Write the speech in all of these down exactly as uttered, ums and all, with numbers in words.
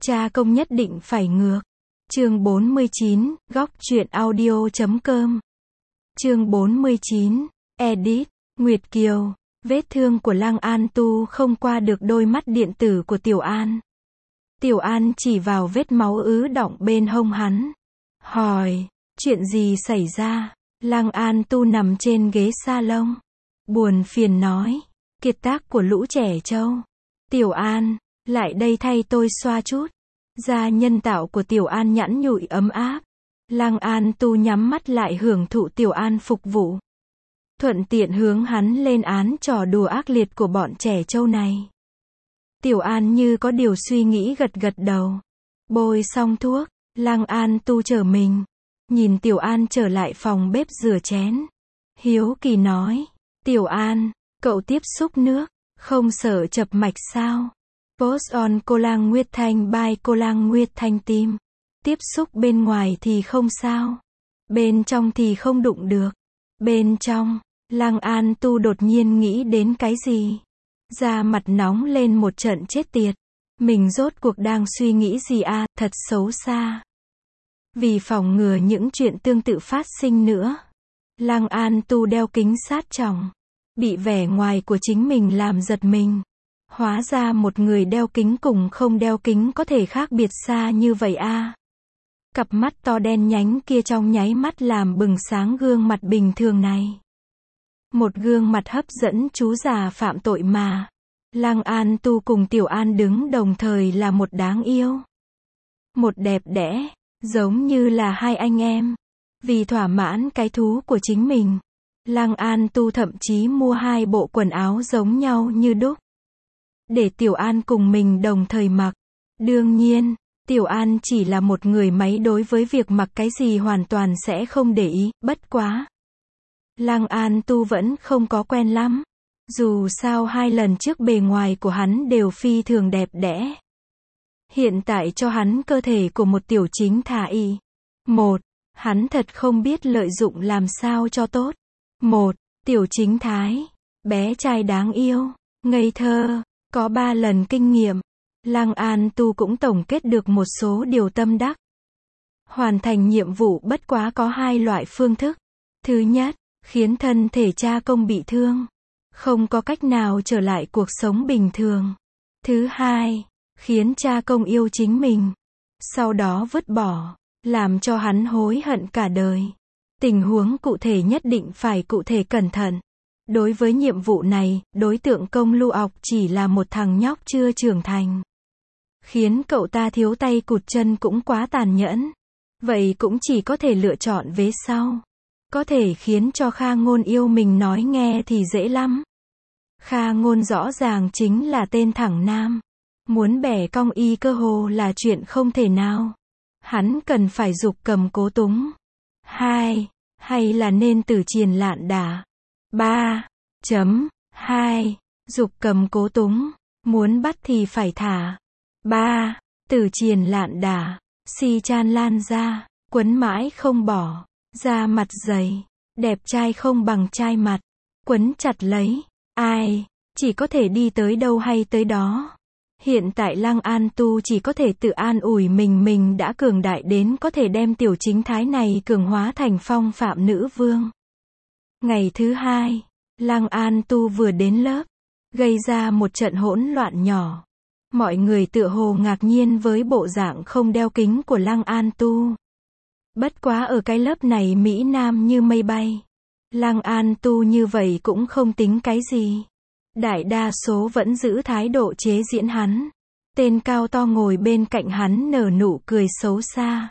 Cha công nhất định phải ngược. Chương bốn mươi chín, góc truyện audio chấm com. Chương bốn mươi chín, edit, Nguyệt Kiều. Vết thương của Lăng An Tu không qua được đôi mắt điện tử của Tiểu An. Tiểu An chỉ vào vết máu ứ đọng bên hông hắn. Hỏi, chuyện gì xảy ra? Lăng An Tu nằm trên ghế salon. Buồn phiền nói, kiệt tác của lũ trẻ trâu. Tiểu An, lại đây thay tôi xoa chút. Da nhân tạo của Tiểu An nhẵn nhụi ấm áp. Lăng An Tu nhắm mắt lại hưởng thụ Tiểu An phục vụ. Thuận tiện hướng hắn lên án trò đùa ác liệt của bọn trẻ trâu này. Tiểu An như có điều suy nghĩ gật gật đầu. Bôi xong thuốc, Lăng An Tu trở mình. Nhìn Tiểu An trở lại phòng bếp rửa chén. Hiếu kỳ nói, Tiểu An, cậu tiếp xúc nước, không sợ chập mạch sao? Post on cô Lang Nguyệt Thanh by cô Lang Nguyệt Thanh Tim. Tiếp xúc bên ngoài thì không sao. Bên trong thì không đụng được. Bên trong, Lăng An Tu đột nhiên nghĩ đến cái gì? Da mặt nóng lên một trận chết tiệt. Mình rốt cuộc đang suy nghĩ gì à, thật xấu xa. Vì phòng ngừa những chuyện tương tự phát sinh nữa, Lăng An Tu đeo kính sát tròng. Bị vẻ ngoài của chính mình làm giật mình. Hóa ra một người đeo kính cùng không đeo kính có thể khác biệt xa như vậy à. Cặp mắt to đen nhánh kia trong nháy mắt làm bừng sáng gương mặt bình thường này. Một gương mặt hấp dẫn chú già phạm tội mà. Lăng An Tu cùng Tiểu An đứng đồng thời là một đáng yêu. Một đẹp đẽ, giống như là hai anh em. Vì thỏa mãn cái thú của chính mình, Lăng An Tu thậm chí mua hai bộ quần áo giống nhau như đúc. Để Tiểu An cùng mình đồng thời mặc. Đương nhiên, Tiểu An chỉ là một người máy đối với việc mặc cái gì hoàn toàn sẽ không để ý, bất quá. Lăng An Tu vẫn không có quen lắm. Dù sao hai lần trước bề ngoài của hắn đều phi thường đẹp đẽ. Hiện tại cho hắn cơ thể của một tiểu chính thả y. Một, hắn thật không biết lợi dụng làm sao cho tốt. Một, tiểu chính thái, bé trai đáng yêu, ngây thơ, có ba lần kinh nghiệm. Lăng An Tu cũng tổng kết được một số điều tâm đắc. Hoàn thành nhiệm vụ bất quá có hai loại phương thức. Thứ nhất, khiến thân thể cha công bị thương, không có cách nào trở lại cuộc sống bình thường. Thứ hai, khiến cha công yêu chính mình, sau đó vứt bỏ, làm cho hắn hối hận cả đời. Tình huống cụ thể nhất định phải cụ thể cẩn thận. Đối với nhiệm vụ này, đối tượng Công Lu ọc chỉ là một thằng nhóc chưa trưởng thành. Khiến cậu ta thiếu tay cụt chân cũng quá tàn nhẫn. Vậy cũng chỉ có thể lựa chọn vế sau. Có thể khiến cho Kha Ngôn yêu mình nói nghe thì dễ lắm. Kha Ngôn rõ ràng chính là tên thẳng nam. Muốn bẻ cong y cơ hồ là chuyện không thể nào. Hắn cần phải giục cầm cố túng. Hai, hay là nên tử triền lạn đả. Ba, chấm, hai, giục cầm cố túng. Muốn bắt thì phải thả. Ba, tử triền lạn đả. Si chan lan ra, quấn mãi không bỏ. Da mặt dày, đẹp trai không bằng trai mặt. Quấn chặt lấy. Ai, chỉ có thể đi tới đâu hay tới đó. Hiện tại Lăng An Tu chỉ có thể tự an ủi mình mình đã cường đại đến có thể đem tiểu chính thái này cường hóa thành phong phạm nữ vương. Ngày thứ hai, Lăng An Tu vừa đến lớp, gây ra một trận hỗn loạn nhỏ. Mọi người tựa hồ ngạc nhiên với bộ dạng không đeo kính của Lăng An Tu. Bất quá ở cái lớp này Mỹ Nam như mây bay. Lăng An Tu như vậy cũng không tính cái gì. Đại đa số vẫn giữ thái độ chế diễn hắn. Tên cao to ngồi bên cạnh hắn nở nụ cười xấu xa.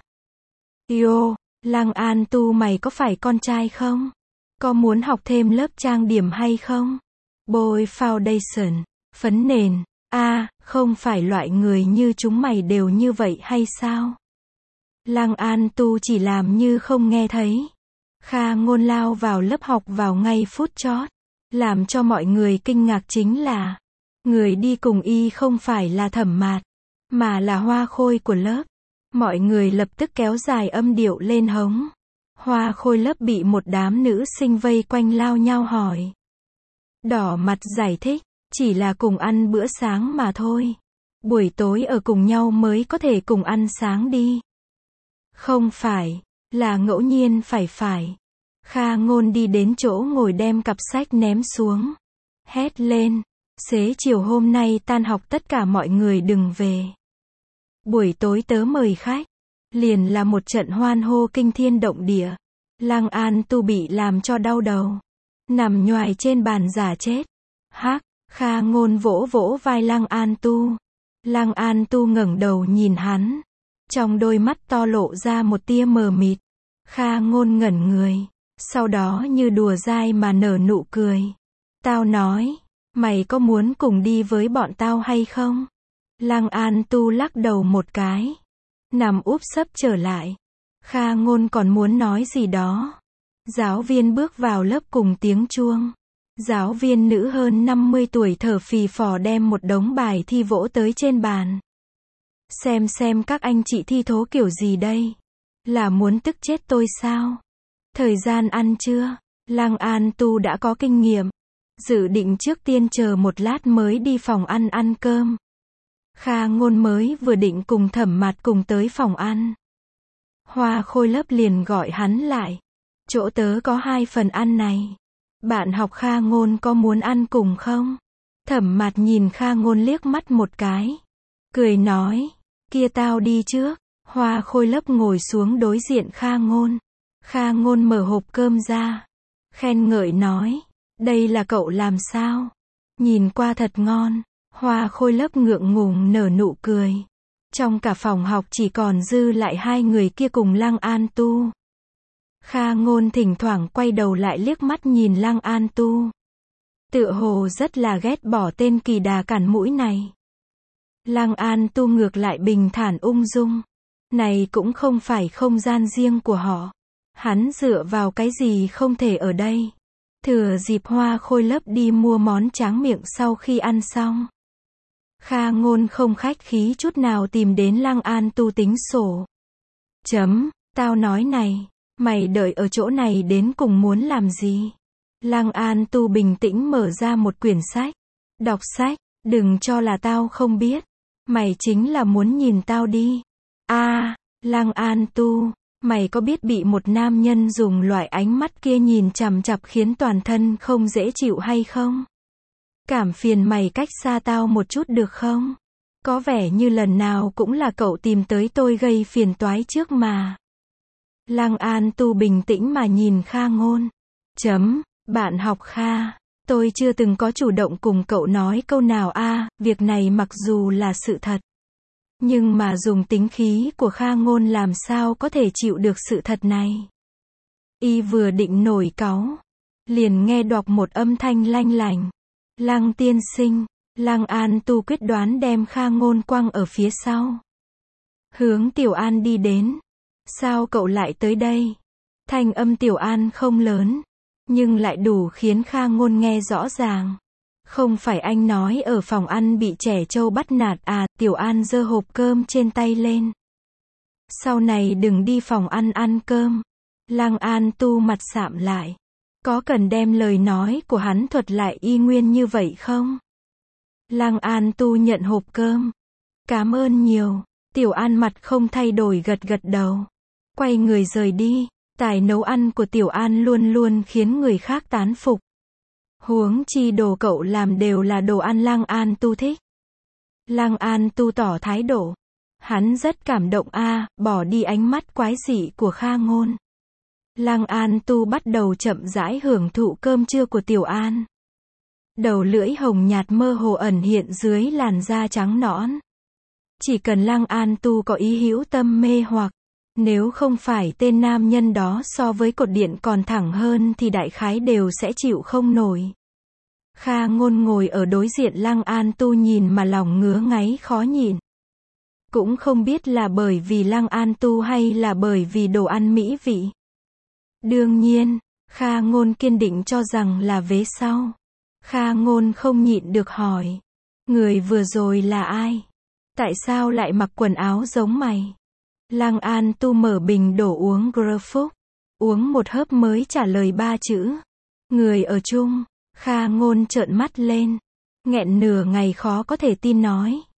Yo, Lăng An Tu mày có phải con trai không? Có muốn học thêm lớp trang điểm hay không? Bôi foundation, phấn nền. A, à, không phải loại người như chúng mày đều như vậy hay sao? Lăng An Tu chỉ làm như không nghe thấy. Kha Ngôn lao vào lớp học vào ngay phút chót. Làm cho mọi người kinh ngạc chính là, người đi cùng y không phải là Thẩm Mạt, mà là Hoa Khôi của lớp. Mọi người lập tức kéo dài âm điệu lên hống. Hoa Khôi lớp bị một đám nữ sinh vây quanh lao nhau hỏi. Đỏ mặt giải thích, chỉ là cùng ăn bữa sáng mà thôi. Buổi tối ở cùng nhau mới có thể cùng ăn sáng đi. Không phải, là ngẫu nhiên phải phải. Kha Ngôn đi đến chỗ ngồi đem cặp sách ném xuống. Hét lên, xế chiều hôm nay tan học tất cả mọi người đừng về. Buổi tối tớ mời khách. Liền là một trận hoan hô kinh thiên động địa. Lăng An Tu bị làm cho đau đầu. Nằm nhoài trên bàn giả chết. Hắc, Kha Ngôn vỗ vỗ vai Lăng An Tu. Lăng An Tu ngẩng đầu nhìn hắn. Trong đôi mắt to lộ ra một tia mờ mịt. Kha Ngôn ngẩn người. Sau đó như đùa dai mà nở nụ cười. Tao nói, mày có muốn cùng đi với bọn tao hay không? Lăng An Tu lắc đầu một cái. Nằm úp sấp trở lại. Kha Ngôn còn muốn nói gì đó. Giáo viên bước vào lớp cùng tiếng chuông. Giáo viên nữ hơn năm mươi tuổi thở phì phò đem một đống bài thi vỗ tới trên bàn. Xem xem các anh chị thi thố kiểu gì đây? Là muốn tức chết tôi sao? Thời gian ăn trưa. Lăng An Tu đã có kinh nghiệm. Dự định trước tiên chờ một lát mới đi phòng ăn ăn cơm. Kha Ngôn mới vừa định cùng Thẩm Mạt cùng tới phòng ăn. Hoa Khôi lớp liền gọi hắn lại. Chỗ tớ có hai phần ăn này. Bạn học Kha Ngôn có muốn ăn cùng không? Thẩm Mạt nhìn Kha Ngôn liếc mắt một cái. Cười nói, kia tao đi trước. Hoa Khôi lớp ngồi xuống đối diện Kha Ngôn. Kha Ngôn mở hộp cơm ra. Khen ngợi nói, đây là cậu làm sao? Nhìn qua thật ngon. Hoa Khôi lớp ngượng ngùng nở nụ cười. Trong cả phòng học chỉ còn dư lại hai người kia cùng Lăng An Tu. Kha Ngôn thỉnh thoảng quay đầu lại liếc mắt nhìn Lăng An Tu. Tựa hồ rất là ghét bỏ tên kỳ đà cản mũi này. Lăng An Tu ngược lại bình thản ung dung. Này cũng không phải không gian riêng của họ. Hắn dựa vào cái gì không thể ở đây. Thừa dịp Hoa Khôi lớp đi mua món tráng miệng sau khi ăn xong. Kha Ngôn không khách khí chút nào tìm đến Lăng An Tu tính sổ. Chấm, tao nói này, mày đợi ở chỗ này đến cùng muốn làm gì? Lăng An Tu bình tĩnh mở ra một quyển sách. Đọc sách, đừng cho là tao không biết. Mày chính là muốn nhìn tao đi. A, à, Lăng An Tu, mày có biết bị một nam nhân dùng loại ánh mắt kia nhìn chằm chằm khiến toàn thân không dễ chịu hay không? Cảm phiền mày cách xa tao một chút được không? Có vẻ như lần nào cũng là cậu tìm tới tôi gây phiền toái trước mà. Lăng An Tu bình tĩnh mà nhìn Kha Ngôn. Chấm, bạn học Kha, tôi chưa từng có chủ động cùng cậu nói câu nào a, à, việc này mặc dù là sự thật. Nhưng mà dùng tính khí của Kha Ngôn làm sao có thể chịu được sự thật này. Y vừa định nổi cáu. Liền nghe đọc một âm thanh lanh lành. Lăng tiên sinh, Lăng An Tu quyết đoán đem Kha Ngôn quăng ở phía sau. Hướng Tiểu An đi đến. Sao cậu lại tới đây? Thanh âm Tiểu An không lớn. Nhưng lại đủ khiến Kha Ngôn nghe rõ ràng. Không phải anh nói ở phòng ăn bị trẻ trâu bắt nạt à? Tiểu An giơ hộp cơm trên tay lên. Sau này đừng đi phòng ăn ăn cơm. Lăng An Tu mặt sạm lại. Có cần đem lời nói của hắn thuật lại y nguyên như vậy không? Lăng An Tu nhận hộp cơm. Cảm ơn nhiều. Tiểu An mặt không thay đổi gật gật đầu. Quay người rời đi. Tài nấu ăn của Tiểu An luôn luôn khiến người khác tán phục. Huống chi đồ cậu làm đều là đồ ăn Lăng An Tu thích. Lăng An Tu tỏ thái độ. Hắn rất cảm động a, à, bỏ đi ánh mắt quái dị của Kha Ngôn. Lăng An Tu bắt đầu chậm rãi hưởng thụ cơm trưa của Tiểu An. Đầu lưỡi hồng nhạt mơ hồ ẩn hiện dưới làn da trắng nõn. Chỉ cần Lăng An Tu có ý hữu tâm mê hoặc, nếu không phải tên nam nhân đó so với cột điện còn thẳng hơn thì đại khái đều sẽ chịu không nổi. Kha Ngôn ngồi ở đối diện Lăng An Tu nhìn mà lòng ngứa ngáy khó nhịn. Cũng không biết là bởi vì Lăng An Tu hay là bởi vì đồ ăn mỹ vị. Đương nhiên, Kha Ngôn kiên định cho rằng là vế sau. Kha Ngôn không nhịn được hỏi. Người vừa rồi là ai? Tại sao lại mặc quần áo giống mày? Lăng An Tu mở bình đổ uống Grapefruit. Uống một hớp mới trả lời ba chữ. Người ở chung. Kha Ngôn trợn mắt lên. Nghẹn nửa ngày khó có thể tin nói.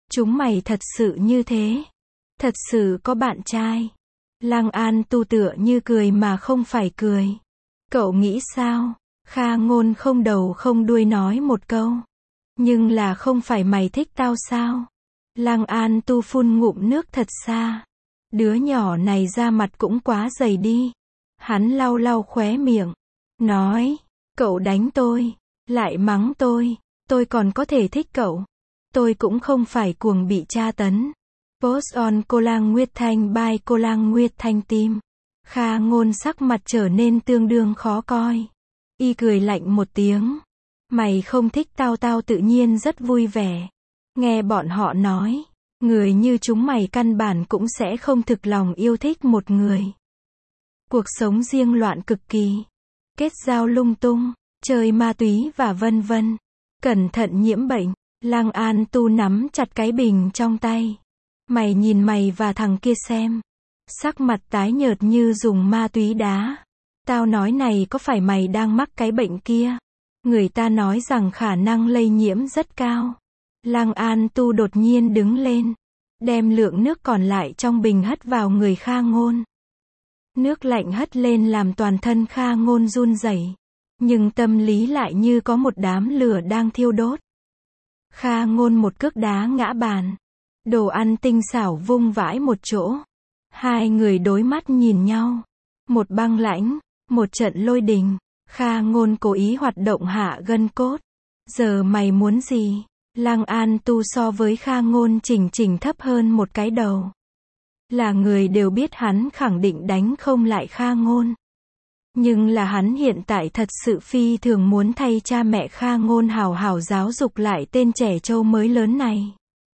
Chúng mày thật sự như thế? Thật sự có bạn trai? Lăng An Tu tựa như cười mà không phải cười. Cậu nghĩ sao? Kha Ngôn không đầu không đuôi nói một câu. Nhưng là không phải mày thích tao sao? Lăng An Tu phun ngụm nước thật xa. Đứa nhỏ này da mặt cũng quá dày đi. Hắn lau lau khóe miệng. Nói, cậu đánh tôi, lại mắng tôi, tôi còn có thể thích cậu. Tôi cũng không phải cuồng bị tra tấn. Post on Cô Lang Nguyệt Thanh by Cô Lang Nguyệt Thanh Tim. Kha Ngôn sắc mặt trở nên tương đương khó coi. Y cười lạnh một tiếng. Mày không thích tao tao tự nhiên rất vui vẻ. Nghe bọn họ nói, người như chúng mày căn bản cũng sẽ không thực lòng yêu thích một người. Cuộc sống riêng loạn cực kỳ. Kết giao lung tung, chơi ma túy và vân vân. Cẩn thận nhiễm bệnh. Lăng An Tu nắm chặt cái bình trong tay. Mày nhìn mày và thằng kia xem. Sắc mặt tái nhợt như dùng ma túy đá. Tao nói này có phải mày đang mắc cái bệnh kia? Người ta nói rằng khả năng lây nhiễm rất cao. Lăng An Tu đột nhiên đứng lên. Đem lượng nước còn lại trong bình hất vào người Kha Ngôn. Nước lạnh hất lên làm toàn thân Kha Ngôn run rẩy. Nhưng tâm lý lại như có một đám lửa đang thiêu đốt. Kha Ngôn một cước đá ngã bàn. Đồ ăn tinh xảo vung vãi một chỗ. Hai người đối mắt nhìn nhau. Một băng lãnh, một trận lôi đình. Kha Ngôn cố ý hoạt động hạ gân cốt. Giờ mày muốn gì? Lăng An Tu so với Kha Ngôn chỉnh chỉnh thấp hơn một cái đầu. Là người đều biết hắn khẳng định đánh không lại Kha Ngôn. Nhưng là hắn hiện tại thật sự phi thường muốn thay cha mẹ Kha Ngôn hào hào giáo dục lại tên trẻ trâu mới lớn này.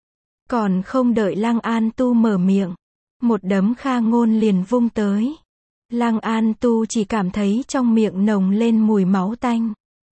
Còn không đợi Lăng An Tu mở miệng, một đấm Kha Ngôn liền vung tới. Lăng An Tu chỉ cảm thấy trong miệng nồng lên mùi máu tanh.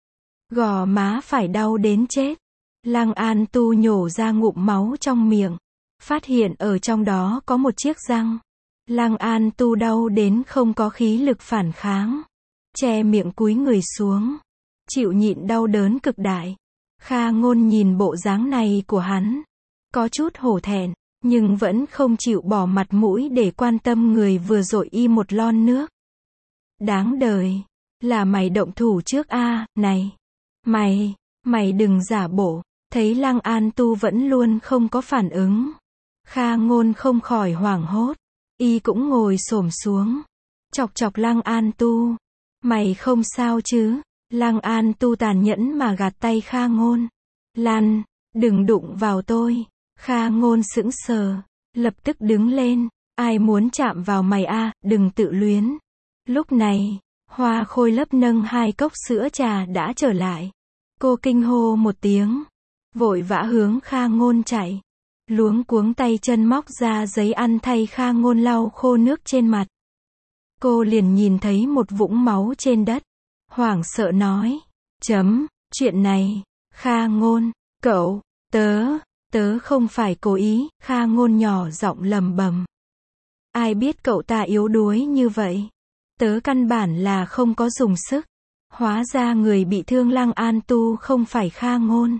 Gò má phải đau đến chết. Lăng An Tu nhổ ra ngụm máu trong miệng. Phát hiện ở trong đó có một chiếc răng. Lăng An Tu đau đến không có khí lực phản kháng. Che miệng cúi người xuống. Chịu nhịn đau đớn cực đại. Kha Ngôn nhìn bộ dáng này của hắn. Có chút hổ thẹn, nhưng vẫn không chịu bỏ mặt mũi để quan tâm người vừa dội y một lon nước. Đáng đời. Là mày động thủ trước a à, này. Mày, mày đừng giả bộ. Thấy Lăng An Tu vẫn luôn không có phản ứng. Kha Ngôn không khỏi hoảng hốt. Y cũng ngồi xổm xuống. Chọc chọc Lăng An Tu. Mày không sao chứ? Lăng An Tu tàn nhẫn mà gạt tay Kha Ngôn. Lan, đừng đụng vào tôi. Kha Ngôn sững sờ. Lập tức đứng lên. Ai muốn chạm vào mày a à, đừng tự luyến. Lúc này, Hoa Khôi Lấp nâng hai cốc sữa trà đã trở lại. Cô kinh hô một tiếng. Vội vã hướng Kha Ngôn chạy. Luống cuống tay chân móc ra giấy ăn thay Kha Ngôn lau khô nước trên mặt. Cô liền nhìn thấy một vũng máu trên đất. Hoảng sợ nói. Chấm, chuyện này. Kha Ngôn, cậu, tớ, tớ không phải cố ý. Kha Ngôn nhỏ giọng lầm bầm. Ai biết cậu ta yếu đuối như vậy. Tớ căn bản là không có dùng sức. Hóa ra người bị thương Lăng An Tu không phải Kha Ngôn.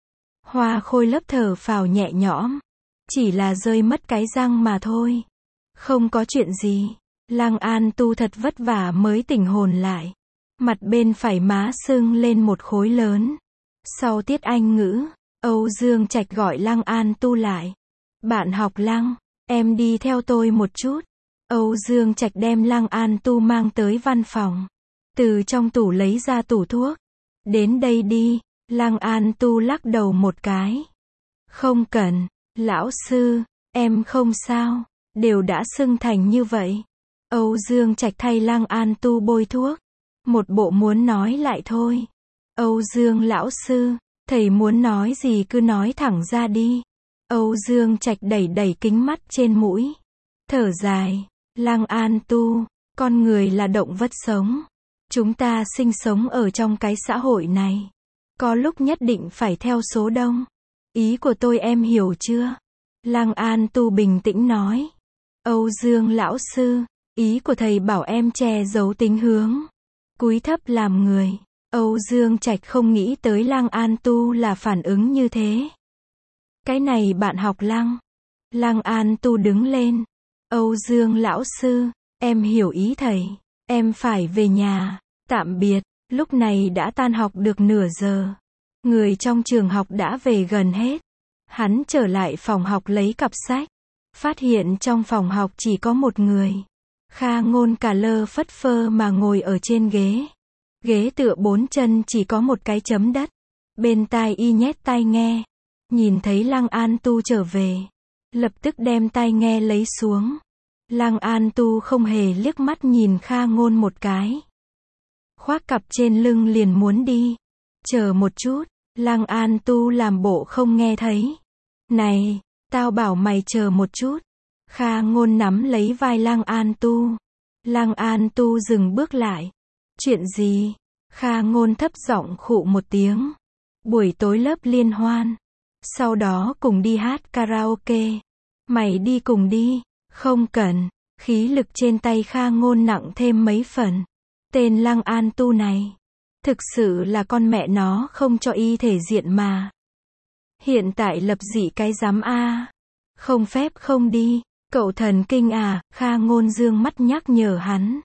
Hoa Khôi Lấp thở phào nhẹ nhõm. Chỉ là rơi mất cái răng mà thôi. Không có chuyện gì. Lăng An Tu thật vất vả mới tỉnh hồn lại. Mặt bên phải má sưng lên một khối lớn. Sau tiết Anh ngữ, Âu Dương Trạch gọi Lăng An Tu lại. Bạn học Lăng, em đi theo tôi một chút. Âu Dương Trạch đem Lăng An Tu mang tới văn phòng. Từ trong tủ lấy ra tủ thuốc. Đến đây đi. Lăng An Tu lắc đầu một cái. Không cần, lão sư, em không sao, đều đã sưng thành như vậy. Âu Dương Trạch thay Lăng An Tu bôi thuốc. Một bộ muốn nói lại thôi. Âu Dương lão sư, thầy muốn nói gì cứ nói thẳng ra đi. Âu Dương Trạch đẩy đẩy kính mắt trên mũi. Thở dài, Lăng An Tu, con người là động vật sống. Chúng ta sinh sống ở trong cái xã hội này. Có lúc nhất định phải theo số đông. Ý của tôi em hiểu chưa? Lăng An Tu bình tĩnh nói. Âu Dương lão sư, ý của thầy bảo em che giấu tính hướng. Cúi thấp làm người. Âu Dương Trạch không nghĩ tới Lăng An Tu là phản ứng như thế. Cái này bạn học Lăng. Lăng An Tu đứng lên. Âu Dương lão sư, em hiểu ý thầy. Em phải về nhà. Tạm biệt. Lúc này đã tan học được nửa giờ. Người trong trường học đã về gần hết. Hắn trở lại phòng học lấy cặp sách. Phát hiện trong phòng học chỉ có một người. Kha Ngôn cả lơ phất phơ mà ngồi ở trên ghế. Ghế tựa bốn chân chỉ có một cái chấm đất. Bên tai y nhét tai nghe. Nhìn thấy Lăng An Tu trở về. Lập tức đem tai nghe lấy xuống. Lăng An Tu không hề liếc mắt nhìn Kha Ngôn một cái. Khoác cặp trên lưng liền muốn đi. Chờ một chút. Lăng An Tu làm bộ không nghe thấy. Này, tao bảo mày chờ một chút. Kha Ngôn nắm lấy vai Lăng An Tu. Lăng An Tu dừng bước lại. Chuyện gì? Kha Ngôn thấp giọng khụ một tiếng. Buổi tối lớp liên hoan. Sau đó cùng đi hát karaoke. Mày đi cùng đi. Không cần. Khí lực trên tay Kha Ngôn nặng thêm mấy phần. Tên Lăng An Tu này. Thực sự là con mẹ nó không cho y thể diện mà. Hiện tại lập dị cái dám a. Không phép không đi. Cậu thần kinh à, Kha Ngôn dương mắt nhắc nhở hắn.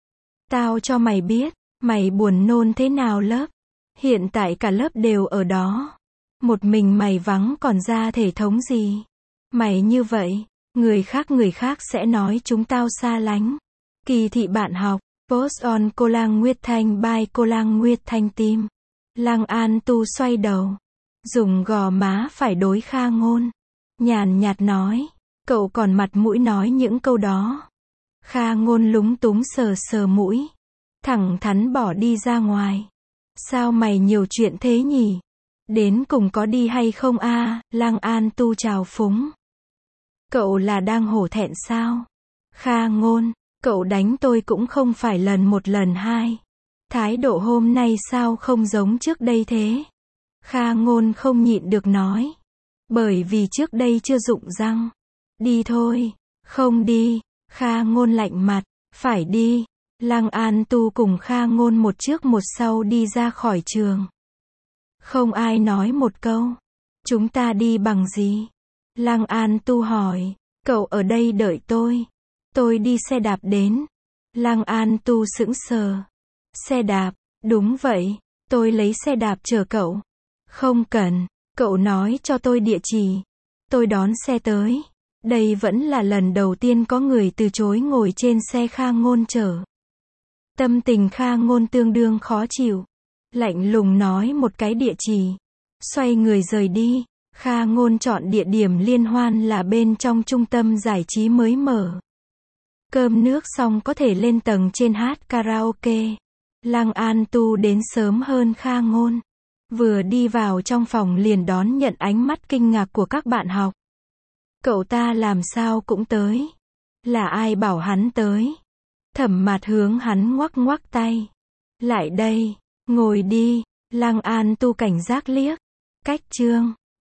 Tao cho mày biết, mày buồn nôn thế nào lớp. Hiện tại cả lớp đều ở đó. Một mình mày vắng còn ra thể thống gì. Mày như vậy, người khác người khác sẽ nói chúng tao xa lánh. Kỳ thị bạn học, post on cô Lang Nguyệt Thanh by cô Lang Nguyệt Thanh Team. Lăng An Tu xoay đầu. Dùng gò má phải đối Kha Ngôn. Nhàn nhạt nói. Cậu còn mặt mũi nói những câu đó. Kha Ngôn lúng túng sờ sờ mũi. Thẳng thắn bỏ đi ra ngoài. Sao mày nhiều chuyện thế nhỉ? Đến cùng có đi hay không a? À? Lăng An Tu chào phúng. Cậu là đang hổ thẹn sao? Kha Ngôn, cậu đánh tôi cũng không phải lần một lần hai. Thái độ hôm nay sao không giống trước đây thế? Kha Ngôn không nhịn được nói. Bởi vì trước đây chưa rụng răng. Đi thôi. Không đi. Kha Ngôn lạnh mặt. Phải đi. Lăng An Tu cùng Kha Ngôn một trước một sau đi ra khỏi trường. Không ai nói một câu. Chúng ta đi bằng gì? Lăng An Tu hỏi. Cậu ở đây đợi tôi. Tôi đi xe đạp đến. Lăng An Tu sững sờ. Xe đạp. Đúng vậy. Tôi lấy xe đạp chở cậu. Không cần. Cậu nói cho tôi địa chỉ. Tôi đón xe tới. Đây vẫn là lần đầu tiên có người từ chối ngồi trên xe Kha Ngôn chở. Tâm tình Kha Ngôn tương đương khó chịu. Lạnh lùng nói một cái địa chỉ. Xoay người rời đi. Kha Ngôn chọn địa điểm liên hoan là bên trong trung tâm giải trí mới mở. Cơm nước xong có thể lên tầng trên hát karaoke. Lăng An Tu đến sớm hơn Kha Ngôn. Vừa đi vào trong phòng liền đón nhận ánh mắt kinh ngạc của các bạn học. Cậu ta làm sao cũng tới. Là ai bảo hắn tới? Thẩm Mạt hướng hắn ngoắc ngoắc tay. Lại đây, ngồi đi. Lăng An Tu cảnh giác liếc. Cách chương